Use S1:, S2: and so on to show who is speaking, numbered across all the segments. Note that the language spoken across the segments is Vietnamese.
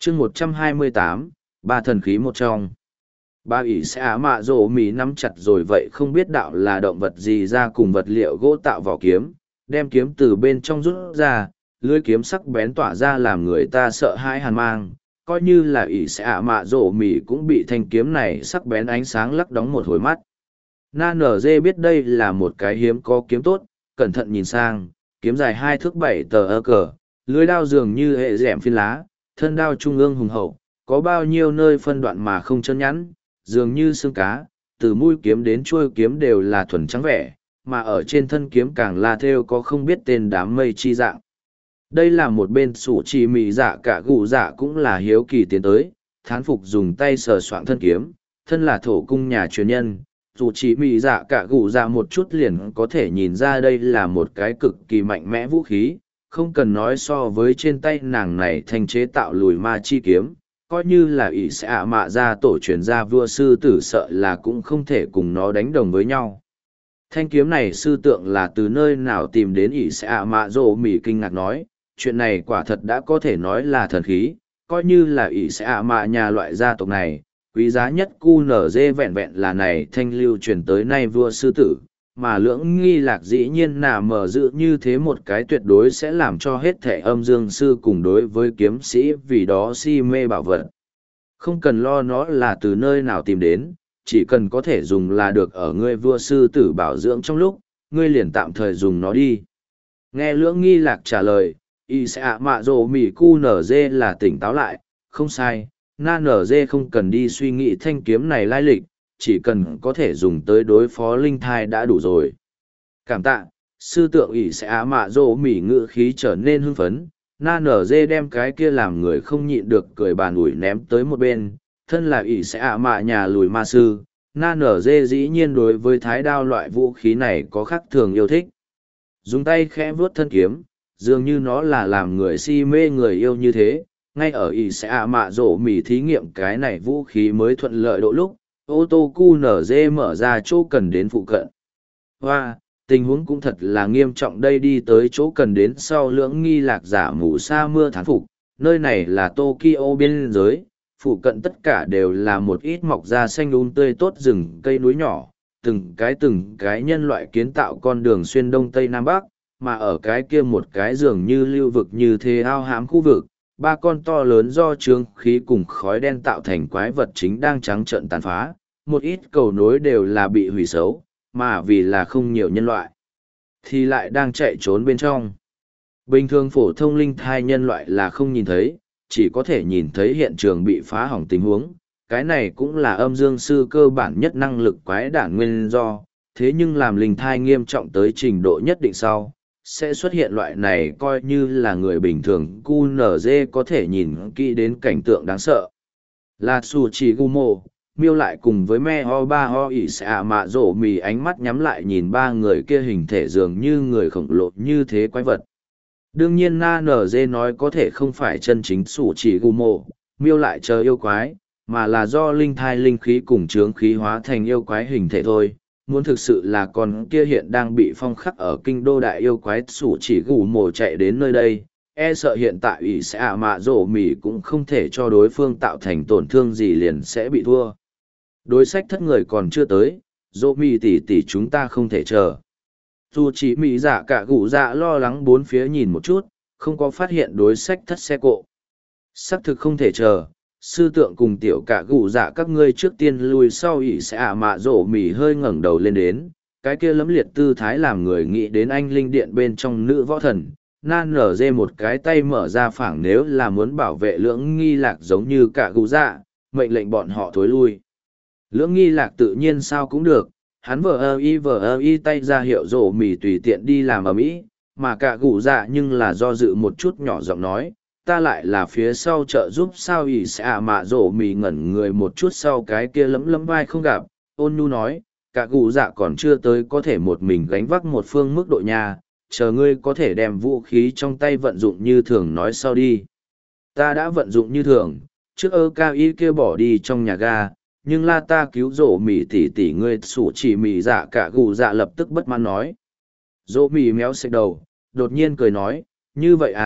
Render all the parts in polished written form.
S1: chương 128, ba thần khí một trong. Ba ỷ sẽ mạ rổ mì nắm chặt rồi vậy không biết đạo là động vật gì ra cùng vật liệu gỗ tạo vỏ kiếm, đem kiếm từ bên trong rút ra, lưỡi kiếm sắc bén tỏa ra làm người ta sợ hãi hàn mang. Coi như là ỷ sẽ mạ rổ mì cũng bị thanh kiếm này sắc bén ánh sáng lắc đóng một hồi mắt. Na nở dê biết đây là một cái hiếm có kiếm tốt, cẩn thận nhìn sang, kiếm dài 2 thước 7 tờ ơ cờ, lưới đao dường như hệ rẻm phiên lá, thân đao trung ương hùng hậu, có bao nhiêu nơi phân đoạn mà không chân nhẵn, dường như xương cá, từ mũi kiếm đến chuôi kiếm đều là thuần trắng vẻ, mà ở trên thân kiếm càng là thêu có không biết tên đám mây chi dạng. Đây là một bên sủ trì mị dạ cả gù dạ cũng là hiếu kỳ tiến tới, thán phục dùng tay sờ soạng thân kiếm, thân là thổ cung nhà truyền nhân. Dù chỉ mị dạ cả gù dạ một chút liền có thể nhìn ra đây là một cái cực kỳ mạnh mẽ vũ khí, không cần nói so với trên tay nàng này thành chế tạo lùi ma chi kiếm, coi như là ỷ sẽ ạ mạ ra tổ truyền gia vua sư tử sợ là cũng không thể cùng nó đánh đồng với nhau. Thanh kiếm này sư tượng là từ nơi nào tìm đến ỷ sẽ ạ mạ rồ mỉ kinh ngạc nói, chuyện này quả thật đã có thể nói là thần khí, coi như là ỷ sẽ ạ mạ nhà loại gia tộc này, quý giá nhất QNZ vẹn vẹn là này thanh lưu truyền tới nay vua sư tử, mà lưỡng nghi lạc dĩ nhiên nà mở dự như thế một cái tuyệt đối sẽ làm cho hết thể âm dương sư cùng đối với kiếm sĩ vì đó si mê bảo vật. Không cần lo nó là từ nơi nào tìm đến, chỉ cần có thể dùng là được ở ngươi vua sư tử bảo dưỡng trong lúc, ngươi liền tạm thời dùng nó đi. Nghe lưỡng nghi lạc trả lời, y sẽ ạ mạ rồ mỉ cu nở dê là tỉnh táo lại, không sai, na nở dê không cần đi suy nghĩ thanh kiếm này lai lịch, chỉ cần có thể dùng tới đối phó linh thai đã đủ rồi. Cảm tạ, sư tượng ỷ sẽ á mạ rỗ mỉ ngự khí trở nên hưng phấn, na nở dê đem cái kia làm người không nhịn được cười bàn ủi ném tới một bên, thân là ỷ sẽ á mạ nhà lùi ma sư, na nở dê dĩ nhiên đối với thái đao loại vũ khí này có khác thường yêu thích. Dùng tay khẽ vuốt thân kiếm, dường như nó là làm người si mê người yêu như thế, ngay ở ỷ sẽ á mạ rỗ mỉ thí nghiệm cái này vũ khí mới thuận lợi độ lúc, ô tô QNZ mở ra chỗ cần đến phụ cận. Hoa, tình huống cũng thật là nghiêm trọng đây đi tới chỗ cần đến sau lưỡng nghi lạc giả mù sa mưa thán phục. Nơi này là Tokyo biên giới, phụ cận tất cả đều là một ít mọc ra xanh tươi tốt rừng cây núi nhỏ, từng cái nhân loại kiến tạo con đường xuyên đông tây nam bắc, mà ở cái kia một cái dường như lưu vực như thế ao hám khu vực. Ba con to lớn do trướng khí cùng khói đen tạo thành quái vật chính đang trắng trợn tàn phá, một ít cầu nối đều là bị hủy xấu, mà vì là không nhiều nhân loại, thì lại đang chạy trốn bên trong. Bình thường phổ thông linh thai nhân loại là không nhìn thấy, chỉ có thể nhìn thấy hiện trường bị phá hỏng tình huống, cái này cũng là âm dương sư cơ bản nhất năng lực quái đản nguyên do, thế nhưng làm linh thai nghiêm trọng tới trình độ nhất định sau sẽ xuất hiện loại này coi như là người bình thường QNZ có thể nhìn kỹ đến cảnh tượng đáng sợ. Là Sù Chỉ Gumo, miêu lại cùng với me ho ba ho ỉ xạ mạ rổ mì ánh mắt nhắm lại nhìn ba người kia hình thể dường như người khổng lồ như thế quái vật. Đương nhiên Na NG nói có thể không phải chân chính Sù Chỉ Gumo, miêu lại chờ yêu quái, mà là do linh thai linh khí cùng chướng khí hóa thành yêu quái hình thể thôi. Muốn thực sự là con kia hiện đang bị phong khắc ở kinh đô đại yêu quái Sủ Chỉ Gù Mồ chạy đến nơi đây, e sợ hiện tại ủy sẽ ạ mạ rổ mỉ cũng không thể cho đối phương tạo thành tổn thương gì liền sẽ bị thua. Đối sách thất người còn chưa tới, rổ mỉ tỷ chúng ta không thể chờ. Dù chỉ mỉ dạ cả gù dạ lo lắng bốn phía nhìn một chút, không có phát hiện đối sách thất xe cộ. Xác thực không thể chờ. Sư tượng cùng tiểu cả gù dạ các ngươi trước tiên lui sau ỉ sẽ ạ mạ rổ mỉ hơi ngẩng đầu lên đến, cái kia lấm liệt tư thái làm người nghĩ đến anh linh điện bên trong nữ võ thần, nan nở dê một cái tay mở ra phảng nếu là muốn bảo vệ lưỡng nghi lạc giống như cả gù dạ, mệnh lệnh bọn họ thối lui. Lưỡng nghi lạc tự nhiên sao cũng được, hắn vờ ơ y tay ra hiệu rổ mỉ tùy tiện đi làm ở mỹ, mà cả gù dạ nhưng là do dự một chút nhỏ giọng nói. Ta lại là phía sau trợ giúp sao ỉ sẽ ạ mạ rổ mì ngẩn người một chút sau cái kia lấm vai không gặp, ôn nhu nói, cả gù dạ còn chưa tới có thể một mình gánh vác một phương mức độ nhà, chờ ngươi có thể đem vũ khí trong tay vận dụng như thường nói sau đi. Ta đã vận dụng như thường, trước cao y kia bỏ đi trong nhà ga, nhưng la ta cứu rổ mì tỉ ngươi sủ chỉ mì dạ cả gù dạ lập tức bất mãn nói. Rổ mì méo xệch đầu, đột nhiên cười nói, như vậy à,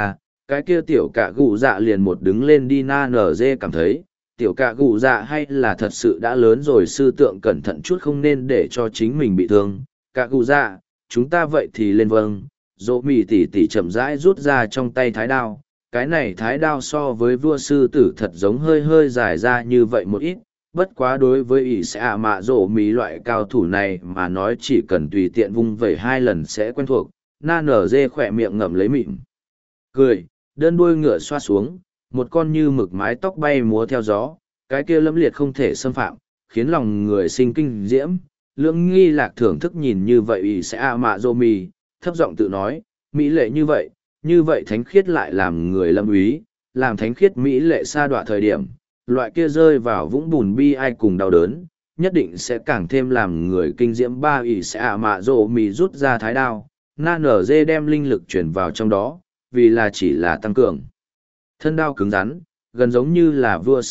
S1: cái kia tiểu cạ gù dạ liền một đứng lên đi na nở dê cảm thấy, tiểu cạ gù dạ hay là thật sự đã lớn rồi, sư tượng cẩn thận chút không nên để cho chính mình bị thương. Cạ gù dạ, chúng ta vậy thì lên vâng. Dỗ mì tỉ tỉ chậm rãi rút ra trong tay thái đao, cái này thái đao so với vua sư tử thật giống hơi hơi dài ra như vậy một ít, bất quá đối với ỷ sẽ ạ mạ dỗ mì loại cao thủ này mà nói chỉ cần tùy tiện vung vẩy 2 lần sẽ quen thuộc. Na nở dê khỏe miệng ngậm lấy mịn cười, đơn đuôi ngựa xoa xuống, một con như mực mái tóc bay múa theo gió, cái kia lẫm liệt không thể xâm phạm, khiến lòng người sinh kinh diễm. Lưỡng nghi lạc thưởng thức nhìn như vậy ỷ sẽ ạ mạ dỗ mì, thấp giọng tự nói, mỹ lệ như vậy thánh khiết lại làm người lâm úy, làm thánh khiết mỹ lệ sa đọa thời điểm, loại kia rơi vào vũng bùn bi ai cùng đau đớn, nhất định sẽ càng thêm làm người kinh diễm. Ba ỷ sẽ ạ mạ dỗ mì rút ra thái đao, na nở dê đem linh lực chuyển vào trong đó, vì là chỉ là tăng cường. Thân đao cứng rắn, gần giống như là vua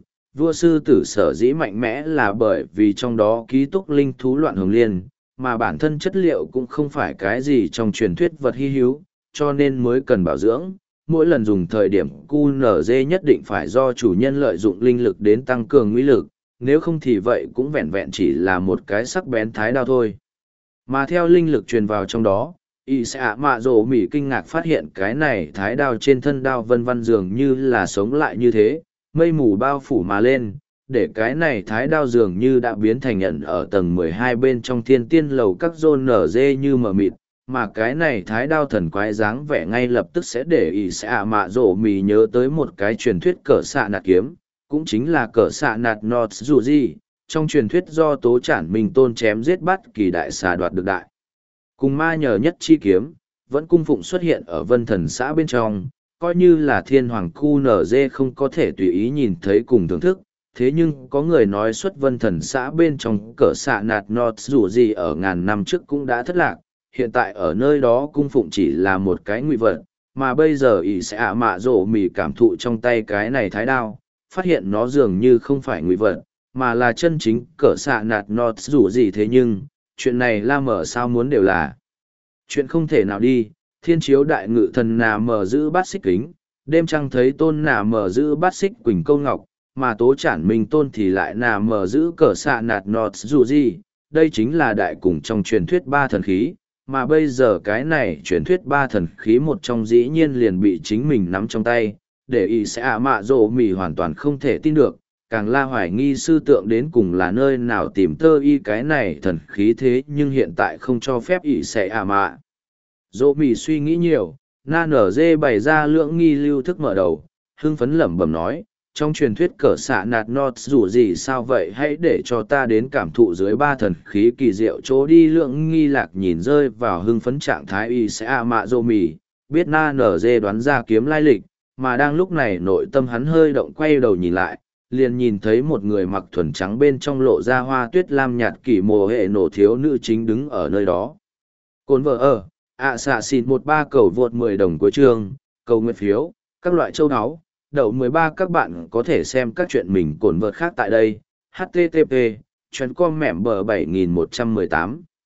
S1: sư tử sở dĩ mạnh mẽ là bởi vì trong đó ký túc linh thú loạn hồng liên, mà bản thân chất liệu cũng không phải cái gì trong truyền thuyết vật hy hữu, cho nên mới cần bảo dưỡng. Mỗi lần dùng thời điểm QNZ nhất định phải do chủ nhân lợi dụng linh lực đến tăng cường uy lực, nếu không thì vậy cũng vẹn vẹn chỉ là một cái sắc bén thái đao thôi. Mà theo linh lực truyền vào trong đó, y sẽ ạ mạ rổ mỉ kinh ngạc phát hiện cái này thái đao trên thân đao vân vân dường như là sống lại như thế, mây mù bao phủ mà lên, để cái này thái đao dường như đã biến thành nhận ở tầng 12 bên trong thiên tiên lầu các rôn nở dê như mờ mịt, mà cái này thái đao thần quái dáng vẻ ngay lập tức sẽ để ý sẽ ạ mạ rổ mì nhớ tới một cái truyền thuyết cỡ xạ nạt kiếm, cũng chính là cỡ xạ nạt nọt dù gì, trong truyền thuyết do Tố Chản Minh Tôn chém giết bắt kỳ đại xà đoạt được đại. Cùng ma nhờ nhất chi kiếm, vẫn cung phụng xuất hiện ở vân thần xã bên trong, coi như là thiên hoàng khu nở dê không có thể tùy ý nhìn thấy cùng thưởng thức. Thế nhưng có người nói xuất vân thần xã bên trong cỡ xạ nạt nọt dù gì ở ngàn năm trước cũng đã thất lạc, hiện tại ở nơi đó cung phụng chỉ là một cái ngụy vật, mà bây giờ ỷ sẽ ạ mạ rổ mì cảm thụ trong tay cái này thái đao, phát hiện nó dường như không phải ngụy vật, mà là chân chính cỡ xạ nạt nọt dù gì. Thế nhưng, chuyện này la mở sao muốn đều là chuyện không thể nào đi. Thiên chiếu đại ngự thần nà mở giữ bát xích kính, đêm trăng thấy tôn nà mở giữ bát xích quỳnh câu ngọc, mà Tố Chản Minh Tôn thì lại nà mở giữ cỡ xạ nạt nọt dù gì. Đây chính là đại cùng trong truyền thuyết 3 thần khí, mà bây giờ cái này truyền thuyết 3 thần khí một trong dĩ nhiên liền bị chính mình nắm trong tay, để ý sẽ ạ mạ rổ mì hoàn toàn không thể tin được, càng la hoài nghi sư tượng đến cùng là nơi nào tìm tơ y cái này thần khí. Thế nhưng hiện tại không cho phép ý sẽ ạ mạ rổ mì suy nghĩ nhiều, na nở dê bày ra lưỡng nghi lưu thức mở đầu, hưng phấn lẩm bẩm nói, trong truyền thuyết cỡ xạ nạt nọt dù gì sao vậy, hãy để cho ta đến cảm thụ dưới 3 thần khí kỳ diệu chỗ đi. Lượng nghi lạc nhìn rơi vào hưng phấn trạng thái y sẽ ạ mạ rô mì, biết na nở dê đoán ra kiếm lai lịch, mà đang lúc này nội tâm hắn hơi động, quay đầu nhìn lại, liền nhìn thấy một người mặc thuần trắng bên trong lộ ra hoa tuyết lam nhạt kỳ mồ hệ nổ thiếu nữ chính đứng ở nơi đó. Cồn vợ ở, xạ xịt 13 cầu vượt 10 đồng của chương, cầu nguyện phiếu, các loại châu áo. Đậu 13 các bạn có thể xem các chuyện mình cồn vợt khác tại đây. http://com mẻm bờ 7118